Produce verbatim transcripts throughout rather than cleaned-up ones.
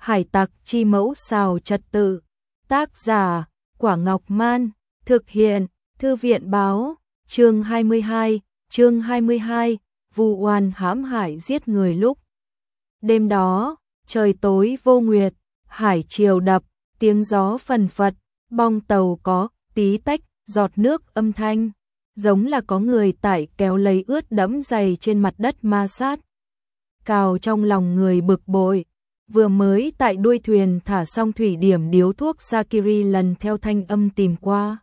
Hải tặc chi mẫu xào trật tự. Tác giả Quả Ngọc Man. Thực hiện Thư viện báo. Chương hai mươi hai. Chương hai mươi hai. Vu oan hãm hại giết người lúc đêm đó, trời tối vô nguyệt, hải triều đập, tiếng gió phần phật, bong tàu có tí tách giọt nước âm thanh, giống là có người tải kéo lấy ướt đẫm giày trên mặt đất ma sát. Cào trong lòng người bực bội, vừa mới tại đuôi thuyền thả xong thủy điểm điếu thuốc Sakiri lần theo thanh âm tìm qua.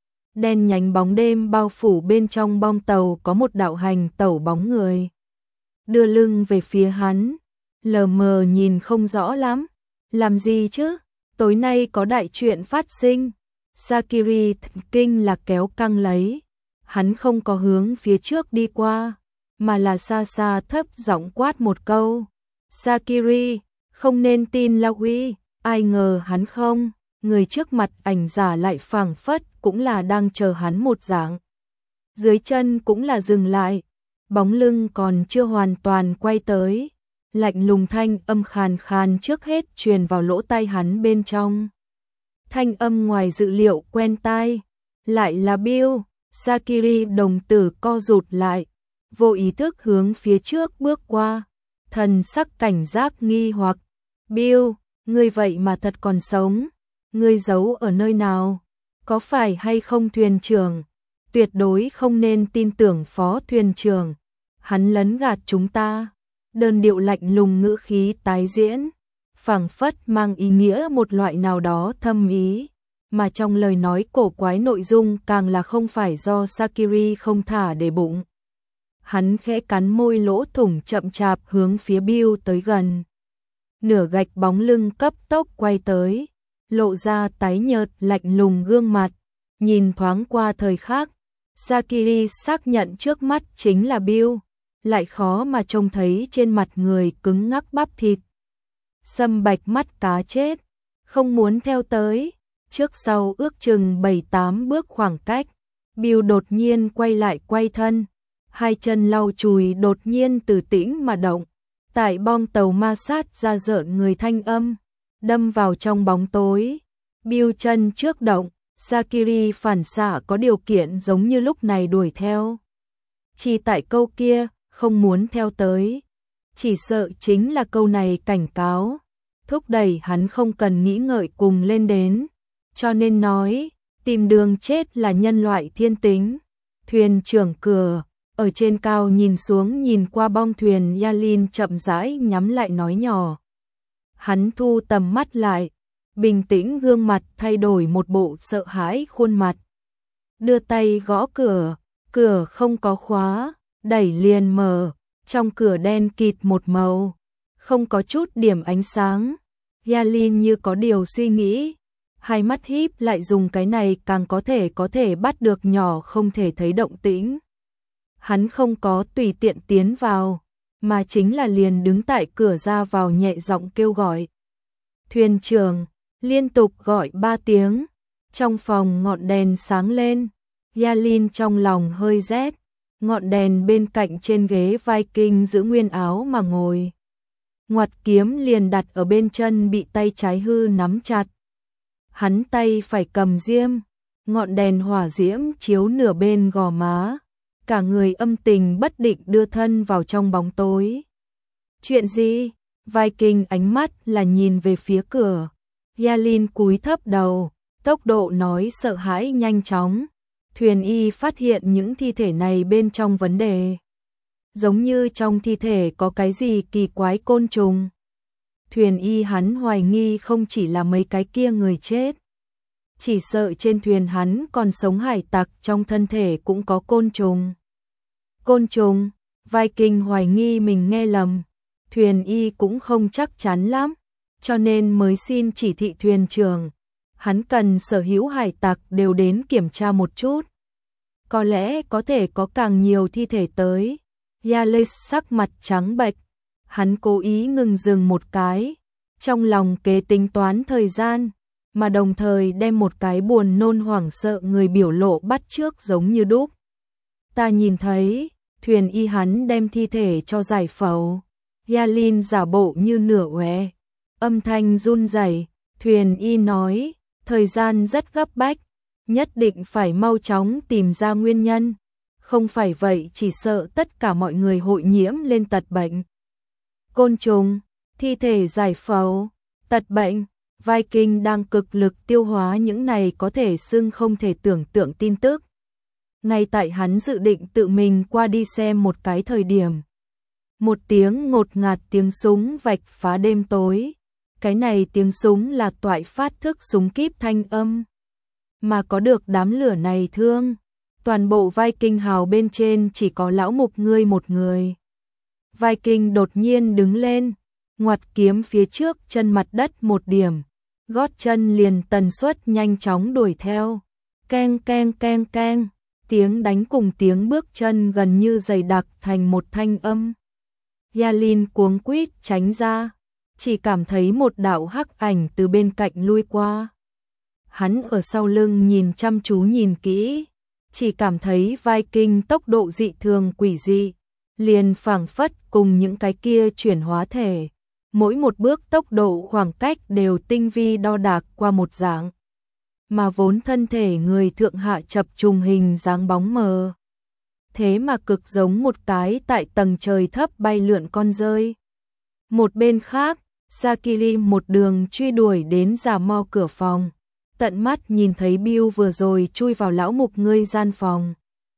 Đen nhánh bóng đêm bao phủ bên trong bong tàu có một đạo hành tẩu bóng người. Đưa lưng về phía hắn, lờ mờ nhìn không rõ lắm. Làm gì chứ? Tối nay có đại chuyện phát sinh. Sakiri kinh là kéo căng lấy. Hắn không có hướng phía trước đi qua, mà là xa xa thấp giọng quát một câu. Sakiri, không nên tin Lawi. Ai ngờ hắn không, người trước mặt ảnh giả lại phảng phất cũng là đang chờ hắn một dạng. Dưới chân cũng là dừng lại, bóng lưng còn chưa hoàn toàn quay tới. Lạnh lùng thanh âm khàn khàn trước hết truyền vào lỗ tai hắn bên trong. Thanh âm ngoài dự liệu quen tai, lại là Bill. Sakiri đồng tử co rụt lại, vô ý thức hướng phía trước bước qua, thần sắc cảnh giác nghi hoặc. Bill, ngươi vậy mà thật còn sống, ngươi giấu ở nơi nào? Có phải hay không thuyền trưởng? Tuyệt đối không nên tin tưởng phó thuyền trưởng, hắn lấn gạt chúng ta. Đơn điệu lạnh lùng ngữ khí tái diễn, phảng phất mang ý nghĩa một loại nào đó thâm ý, mà trong lời nói cổ quái nội dung càng là không phải do Sakiri không thả để bụng. Hắn khẽ cắn môi lỗ thủng chậm chạp hướng phía Bill tới gần. Nửa gạch bóng lưng cấp tốc quay tới, lộ ra tái nhợt lạnh lùng gương mặt, nhìn thoáng qua thời khắc, Sakiri xác nhận trước mắt chính là Bill, lại khó mà trông thấy trên mặt người cứng ngắc bắp thịt. Sâm bạch mắt cá chết, không muốn theo tới, trước sau ước chừng bảy tám bước khoảng cách, Bill đột nhiên quay lại quay thân, hai chân lau chùi đột nhiên từ tĩnh mà động, tại bong tàu ma sát ra rợn người thanh âm, đâm vào trong bóng tối. Bill chân trước động, Sakiri phản xạ có điều kiện giống như lúc này đuổi theo. Chỉ tại câu kia, không muốn theo tới, chỉ sợ chính là câu này cảnh cáo, thúc đẩy hắn không cần nghĩ ngợi cùng lên đến, cho nên nói, tìm đường chết là nhân loại thiên tính. Thuyền trưởng cửa, ở trên cao nhìn xuống nhìn qua bong thuyền, Yalin chậm rãi nhắm lại nói nhỏ. Hắn thu tầm mắt lại, bình tĩnh gương mặt thay đổi một bộ sợ hãi khuôn mặt. Đưa tay gõ cửa, cửa không có khóa, đẩy liền mở, trong cửa đen kịt một màu, không có chút điểm ánh sáng. Yalin như có điều suy nghĩ, hai mắt híp lại dùng cái này càng có thể có thể bắt được nhỏ không thể thấy động tĩnh. Hắn không có tùy tiện tiến vào, mà chính là liền đứng tại cửa ra vào nhẹ giọng kêu gọi. Thuyền trưởng, liên tục gọi ba tiếng, trong phòng ngọn đèn sáng lên, Yalin trong lòng hơi rét, ngọn đèn bên cạnh trên ghế Viking giữ nguyên áo mà ngồi. Ngoặt kiếm liền đặt ở bên chân bị tay trái hư nắm chặt. Hắn tay phải cầm diêm, ngọn đèn hỏa diễm chiếu nửa bên gò má, cả người âm tình bất định đưa thân vào trong bóng tối. Chuyện gì? Viking ánh mắt là nhìn về phía cửa. Yalin cúi thấp đầu, tốc độ nói sợ hãi nhanh chóng. Thuyền y phát hiện những thi thể này bên trong vấn đề. Giống như trong thi thể có cái gì kỳ quái côn trùng. Thuyền y hắn hoài nghi không chỉ là mấy cái kia người chết. Chỉ sợ trên thuyền hắn còn sống hải tặc trong thân thể cũng có côn trùng. Côn trùng, Viking hoài nghi mình nghe lầm. Thuyền y cũng không chắc chắn lắm, cho nên mới xin chỉ thị thuyền trưởng. Hắn cần sở hữu hải tặc đều đến kiểm tra một chút. Có lẽ có thể có càng nhiều thi thể tới. Yalin sắc mặt trắng bệch, hắn cố ý ngừng dừng một cái, trong lòng kế tính toán thời gian, mà đồng thời đem một cái buồn nôn hoảng sợ người biểu lộ bắt chước giống như đúc. Ta nhìn thấy, thuyền y hắn đem thi thể cho giải phẫu. Yalin giả bộ như nửa uể, Âm thanh run rẩy, Thuyền Y nói, thời gian rất gấp bách, nhất định phải mau chóng tìm ra nguyên nhân, không phải vậy chỉ sợ tất cả mọi người hội nhiễm lên tật bệnh. Côn trùng, thi thể giải phẫu, tật bệnh, Viking đang cực lực tiêu hóa những này có thể xưng không thể tưởng tượng tin tức. Ngay tại hắn dự định tự mình qua đi xem một cái thời điểm. Một tiếng ngột ngạt tiếng súng vạch phá đêm tối. Cái này tiếng súng là toại phát thức súng kíp thanh âm. Mà có được đám lửa này thương. Toàn bộ Viking hào bên trên chỉ có lão mục ngươi một người. Viking đột nhiên đứng lên, ngoặt kiếm phía trước chân mặt đất một điểm. Gót chân liền tần suất nhanh chóng đuổi theo. Keng keng keng keng, tiếng đánh cùng tiếng bước chân gần như dày đặc thành một thanh âm. Yalin cuống quýt tránh ra, chỉ cảm thấy một đạo hắc ảnh từ bên cạnh lui qua. Hắn ở sau lưng nhìn chăm chú nhìn kỹ, chỉ cảm thấy Viking tốc độ dị thường quỷ dị, liền phảng phất cùng những cái kia chuyển hóa thể. Mỗi một bước tốc độ khoảng cách đều tinh vi đo đạc qua một dạng. Mà vốn thân thể người thượng hạ chập trùng hình dáng bóng mờ. Thế mà cực giống một cái tại tầng trời thấp bay lượn con rơi. Một bên khác, Sakiri một đường truy đuổi đến giả mo cửa phòng. Tận mắt nhìn thấy Bill vừa rồi chui vào lão mục ngươi gian phòng.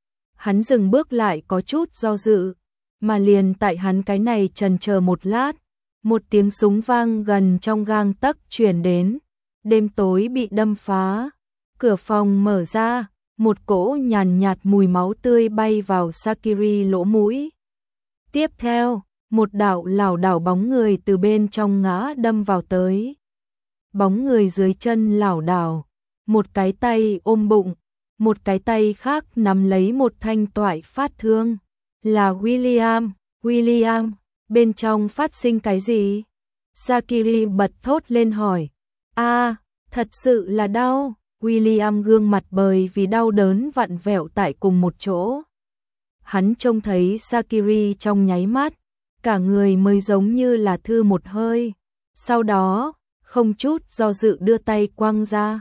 Hắn dừng bước lại có chút do dự, mà liền tại hắn cái này chần chờ một lát. Một tiếng súng vang gần trong gang tấc truyền đến, đêm tối bị đâm phá, cửa phòng mở ra, một cỗ nhàn nhạt mùi máu tươi bay vào Sakiri lỗ mũi. Tiếp theo, một đạo lảo đảo bóng người từ bên trong ngã đâm vào tới. Bóng người dưới chân lảo đảo, một cái tay ôm bụng, một cái tay khác nắm lấy một thanh toại phát thương. Là William, William. Bên trong phát sinh cái gì? Sakiri bật thốt lên hỏi. A, à, thật sự là đau. William gương mặt bởi vì đau đớn vặn vẹo tại cùng một chỗ. Hắn trông thấy Sakiri trong nháy mắt, cả người mới giống như là thư một hơi. Sau đó, không chút do dự đưa tay quăng ra.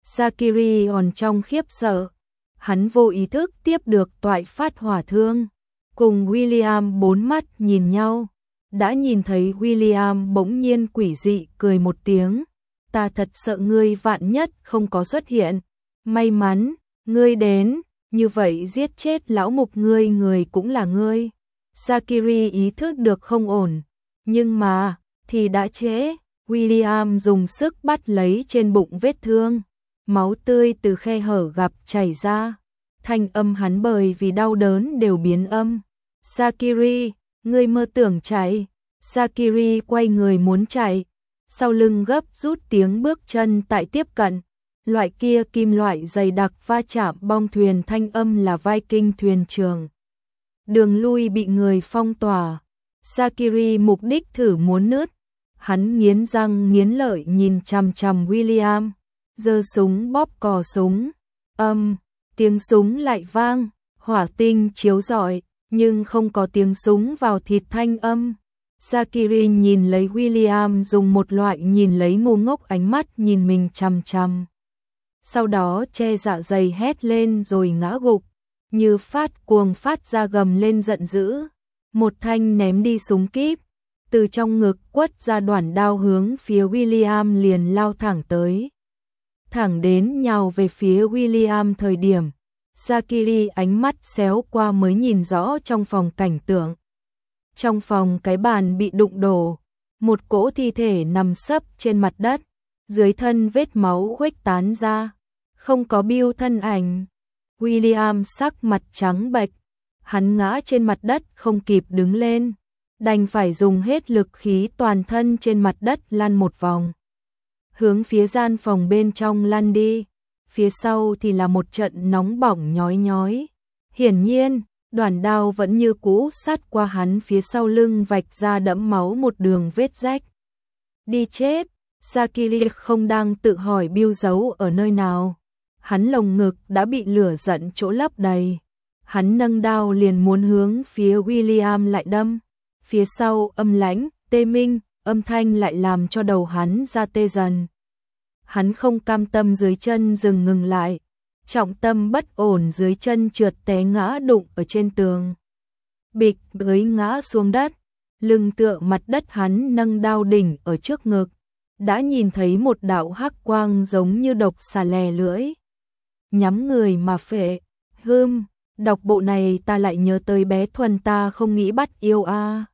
Sakiri còn trong khiếp sợ. Hắn vô ý thức tiếp được toại phát hỏa thương. Cùng William bốn mắt nhìn nhau. Đã nhìn thấy William bỗng nhiên quỷ dị cười một tiếng. Ta thật sợ ngươi vạn nhất không có xuất hiện. May mắn, ngươi đến, như vậy giết chết lão mục ngươi người cũng là ngươi. Sakiri ý thức được không ổn. Nhưng mà, thì đã trễ. William dùng sức bắt lấy trên bụng vết thương. Máu tươi từ khe hở gặp chảy ra. Thanh âm hắn bởi vì đau đớn đều biến âm. Sakiri, ngươi mơ tưởng chạy. Sakiri quay người muốn chạy. Sau lưng gấp rút tiếng bước chân tại tiếp cận. Loại kia kim loại dày đặc va chạm bong thuyền thanh âm là Viking thuyền trường. Đường lui bị người phong tỏa. Sakiri mục đích thử muốn nứt. Hắn nghiến răng nghiến lợi nhìn chằm chằm William. Giơ súng bóp cò súng. Âm, tiếng súng lại vang. Hỏa tinh chiếu rọi, nhưng không có tiếng súng vào thịt thanh âm. Sakiri nhìn lấy William dùng một loại nhìn lấy ngu ngốc ánh mắt nhìn mình chằm chằm. Sau đó che dạ dày hét lên rồi ngã gục, như phát cuồng phát ra gầm lên giận dữ. Một thanh ném đi súng kíp, từ trong ngực quất ra đoạn đao hướng phía William liền lao thẳng tới. Thẳng đến nhào về phía William thời điểm, Sakiri ánh mắt xéo qua mới nhìn rõ trong phòng cảnh tượng. Trong phòng cái bàn bị đụng đổ, một cỗ thi thể nằm sấp trên mặt đất, dưới thân vết máu khuếch tán ra, không có Bill thân ảnh. William sắc mặt trắng bệch, hắn ngã trên mặt đất không kịp đứng lên, đành phải dùng hết lực khí toàn thân trên mặt đất lăn một vòng. Hướng phía gian phòng bên trong lăn đi, phía sau thì là một trận nóng bỏng nhói nhói. Hiển nhiên, đoạn đao vẫn như cũ sát qua hắn phía sau lưng vạch ra đẫm máu một đường vết rách. Đi chết, Sakiri không đang tự hỏi Bill giấu ở nơi nào. Hắn lồng ngực đã bị lửa giận chỗ lấp đầy. Hắn nâng đao liền muốn hướng phía William lại đâm. Phía sau âm lãnh, tê minh, âm thanh lại làm cho đầu hắn ra tê dần. Hắn không cam tâm dưới chân dừng ngừng lại, trọng tâm bất ổn dưới chân trượt té ngã đụng ở trên tường. Bịch với ngã xuống đất, lưng tựa mặt đất hắn nâng đao đỉnh ở trước ngực, đã nhìn thấy một đạo hắc quang giống như độc xà lè lưỡi. Nhắm người mà phệ, hưm, đọc bộ này ta lại nhớ tới bé Thuần ta không nghĩ bắt yêu a.